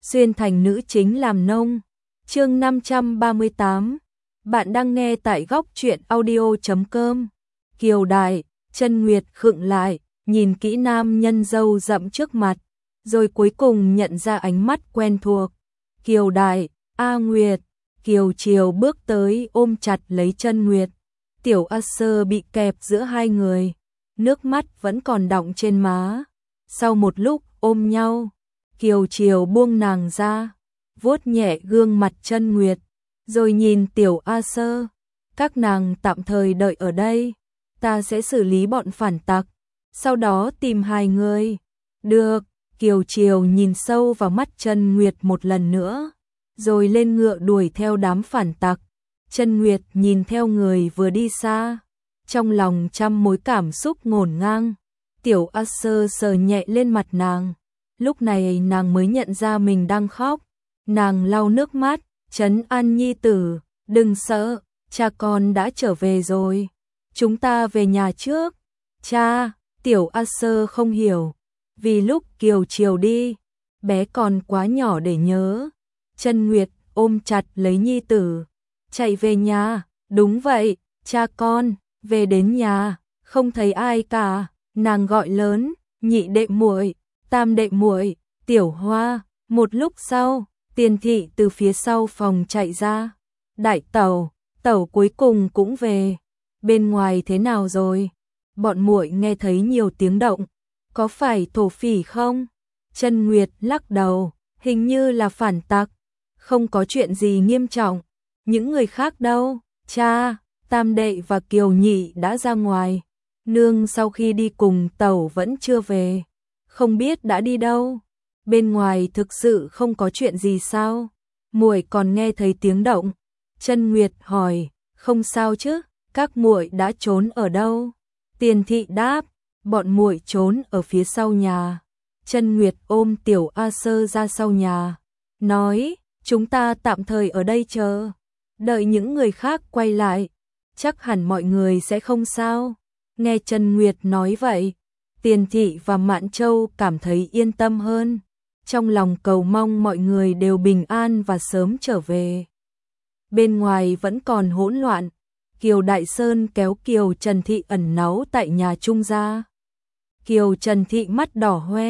xuyên thành nữ chính làm nông. Chương 538. Bạn đang nghe tại góc truyện audio.com. Kiều Đại, Chân Nguyệt khựng lại, nhìn kỹ nam nhân râu rậm trước mặt, rồi cuối cùng nhận ra ánh mắt quen thuộc. Kiều Đại, A Nguyệt. Kiều Triều bước tới ôm chặt lấy Chân Nguyệt. Tiểu A Sơ bị kẹp giữa hai người, nước mắt vẫn còn đọng trên má. Sau một lúc ôm nhau, Kiều Triều buông nàng ra, vuốt nhẹ gương mặt Chân Nguyệt, rồi nhìn Tiểu A Sơ, các nàng tạm thời đợi ở đây, ta sẽ xử lý bọn phản tặc, sau đó tìm hai người. Được. Kiều Triều nhìn sâu vào mắt Chân Nguyệt một lần nữa, rồi lên ngựa đuổi theo đám phản tặc. Chân Nguyệt nhìn theo người vừa đi xa, trong lòng trăm mối cảm xúc ngổn ngang. Tiểu A Sơ sờ nhẹ lên mặt nàng, lúc này nàng mới nhận ra mình đang khóc. Nàng lau nước mắt, trấn an nhi tử, đừng sợ, cha con đã trở về rồi, chúng ta về nhà trước. Cha. Tiểu A Sơ không hiểu, vì lúc Kiều Triều đi, bé còn quá nhỏ để nhớ. Chân Nguyệt ôm chặt lấy nhi tử, chạy về nhà. Đúng vậy, cha con. Về đến nhà, không thấy ai cả, nàng gọi lớn, nhị đệ muội, tam đệ muội, Tiểu Hoa. Một lúc sau, Tiền Thị từ phía sau phòng chạy ra. Đại tẩu, tẩu cuối cùng cũng về. Bên ngoài thế nào rồi? Bọn muội nghe thấy nhiều tiếng động, có phải thổ phỉ không? Chân Nguyệt lắc đầu, hình như là phản tặc, không có chuyện gì nghiêm trọng. Những người khác đâu? Cha, tam đệ và Kiều nhị đã ra ngoài. Nương sau khi đi cùng tẩu vẫn chưa về, không biết đã đi đâu. Bên ngoài thực sự không có chuyện gì sao? Muội còn nghe thấy tiếng động. Chân Nguyệt hỏi, không sao chứ? Các muội đã trốn ở đâu? Tiền Thị đáp, bọn muội trốn ở phía sau nhà. Chân Nguyệt ôm Tiểu A Sơ ra sau nhà, nói, chúng ta tạm thời ở đây chờ, đợi những người khác quay lại, chắc hẳn mọi người sẽ không sao. Nghe Chân Nguyệt nói vậy, Tiền Thị và Mạn Châu cảm thấy yên tâm hơn, trong lòng cầu mong mọi người đều bình an và sớm trở về. Bên ngoài vẫn còn hỗn loạn. Kiều Đại Sơn kéo Kiều Trần Thị ẩn náu tại nhà Trung gia. Kiều Trần Thị mắt đỏ hoe,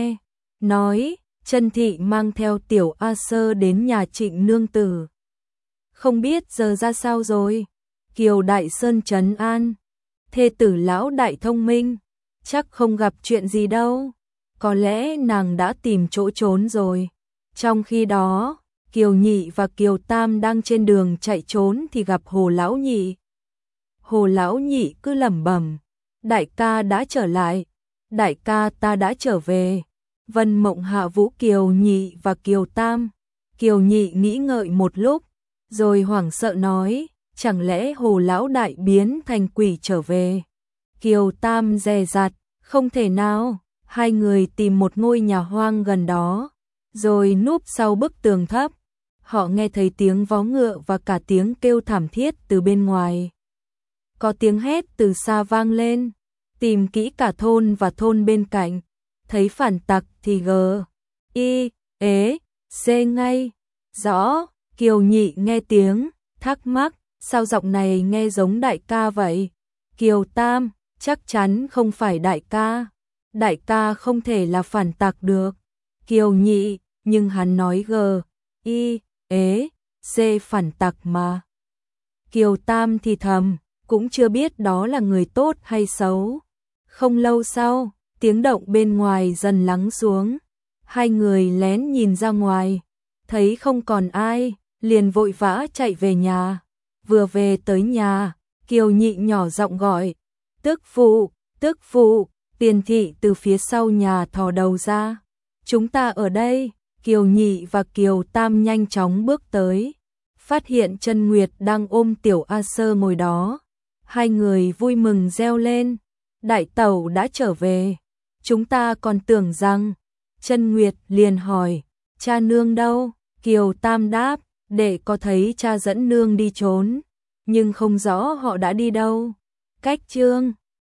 nói, Trần Thị mang theo Tiểu A Sơ đến nhà Trịnh nương tử, không biết giờ ra sao rồi. Kiều Đại Sơn trấn an, thê tử lão đại thông minh, chắc không gặp chuyện gì đâu, có lẽ nàng đã tìm chỗ trốn rồi. Trong khi đó, Kiều nhị và Kiều tam đang trên đường chạy trốn thì gặp Hồ lão nhị. Hồ lão nhị cứ lẩm bẩm, đại ca đã trở lại, đại ca ta đã trở về. Vân Mộng hạ vũ Kiều nhị và Kiều tam. Kiều nhị nghĩ ngợi một lúc, rồi hoảng sợ nói, chẳng lẽ Hồ lão đại biến thành quỷ trở về? Kiều tam dè dặt, không thể nào. Hai người tìm một ngôi nhà hoang gần đó, rồi núp sau bức tường thấp. Họ nghe thấy tiếng vó ngựa và cả tiếng kêu thảm thiết từ bên ngoài. Có tiếng hét từ xa vang lên, tìm kỹ cả thôn và thôn bên cạnh, thấy phản tặc thì C ngay. Rõ. Kiều nhị nghe tiếng, thắc mắc, sao giọng này nghe giống đại ca vậy? Kiều tam, chắc chắn không phải đại ca không thể là phản tặc được. Kiều nhị, nhưng hắn nói C phản tặc mà. Kiều tam thì thầm, cũng chưa biết đó là người tốt hay xấu. Không lâu sau, tiếng động bên ngoài dần lắng xuống. Hai người lén nhìn ra ngoài, thấy không còn ai, liền vội vã chạy về nhà. Vừa về tới nhà, Kiều nhị nhỏ giọng gọi, tức phụ, tức phụ. Tiền Thị từ phía sau nhà thò đầu ra, chúng ta ở đây. Kiều nhị và Kiều tam nhanh chóng bước tới, phát hiện Chân Nguyệt đang ôm Tiểu A Sơ ngồi đó. Hai người vui mừng reo lên, đại tẩu đã trở về, chúng ta còn tưởng rằng. Chân Nguyệt liền hỏi, cha nương đâu? Kiều tam đáp, đệ có thấy cha dẫn nương đi trốn, nhưng không rõ họ đã đi đâu. Cách chương